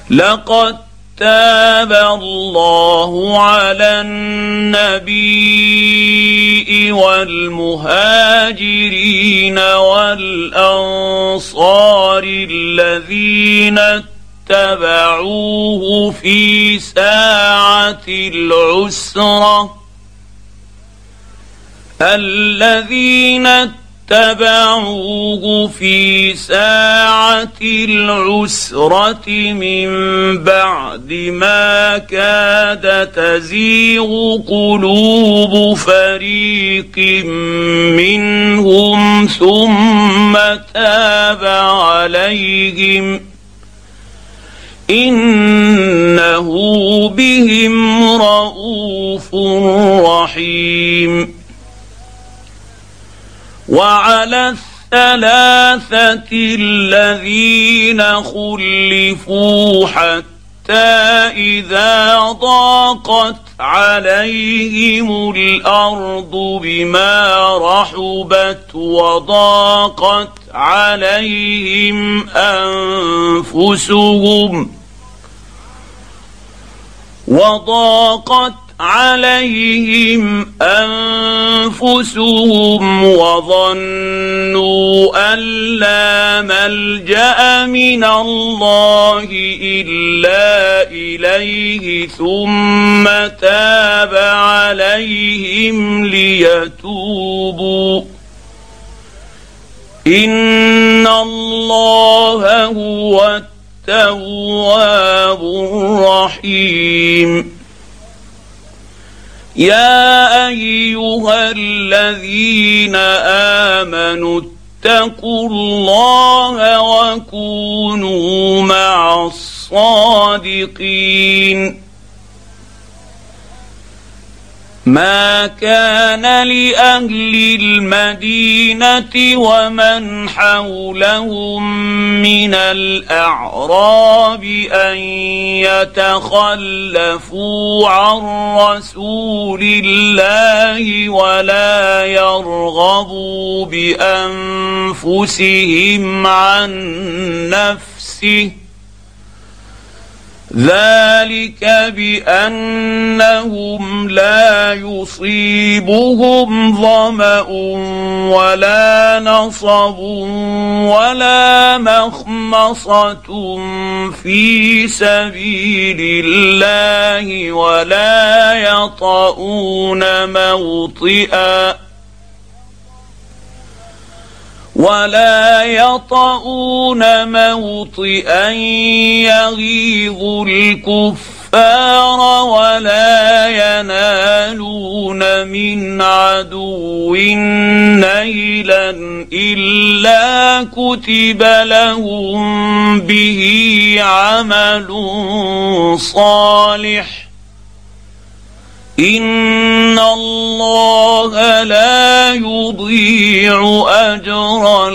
لقد تاب الله على النبي والمهاجرين والأنصار الذين اتبعوه في ساعة العسرة من بعد ما كاد تزيغ قلوب فريق منهم ثم تاب عليهم إنه بهم رءوف رحيم. وعلى الثلاثة الذين خلفوا حتى إذا ضاقت عليهم الأرض بما رحبت وضاقت عليهم أنفسهم وظنوا أن لا ملجأ من الله إلا إليه ثم تاب عليهم ليتوبوا إن الله هو التواب الرحيم. يا أيها الذين آمنوا اتقوا الله وكونوا مع الصادقين. ما كان لأهل المدينة ومن حولهم من الأعراب أن يتخلفوا عن رسول الله ولا يرغبوا بأنفسهم عن نفسه ذلك بأنهم لا يصيبهم ظمأ ولا نصب ولا مخمصة في سبيل الله ولا يطؤون موطئا يغيظ الكفار ولا ينالون من عدو نيلا إلا كتب لهم به عمل صالح إن الله لا يضيع أجر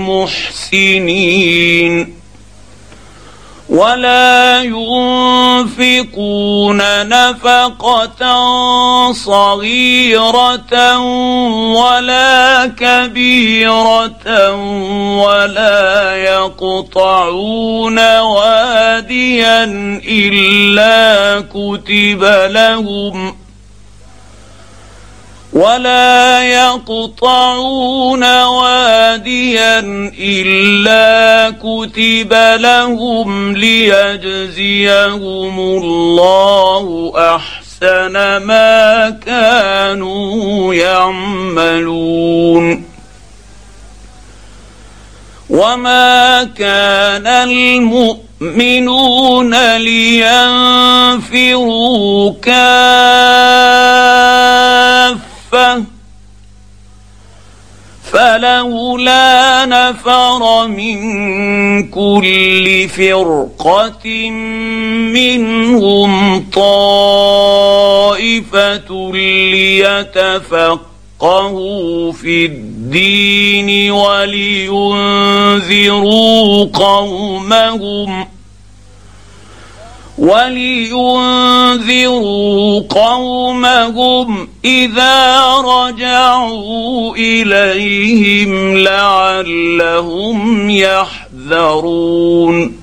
المحسنين. ولا ينفقون نفقة صغيرة ولا كبيرة ولا يقطعون واديا إلا كتب لهم ليجزيهم الله أحسن ما كانوا يعملون. وما كان المؤمنون لينفروا كافة فلولا نفر من كل فرقة منهم طائفة ليتفقهوا في الدين ولينذروا قومهم إذا رجعوا إليهم لعلهم يحذرون.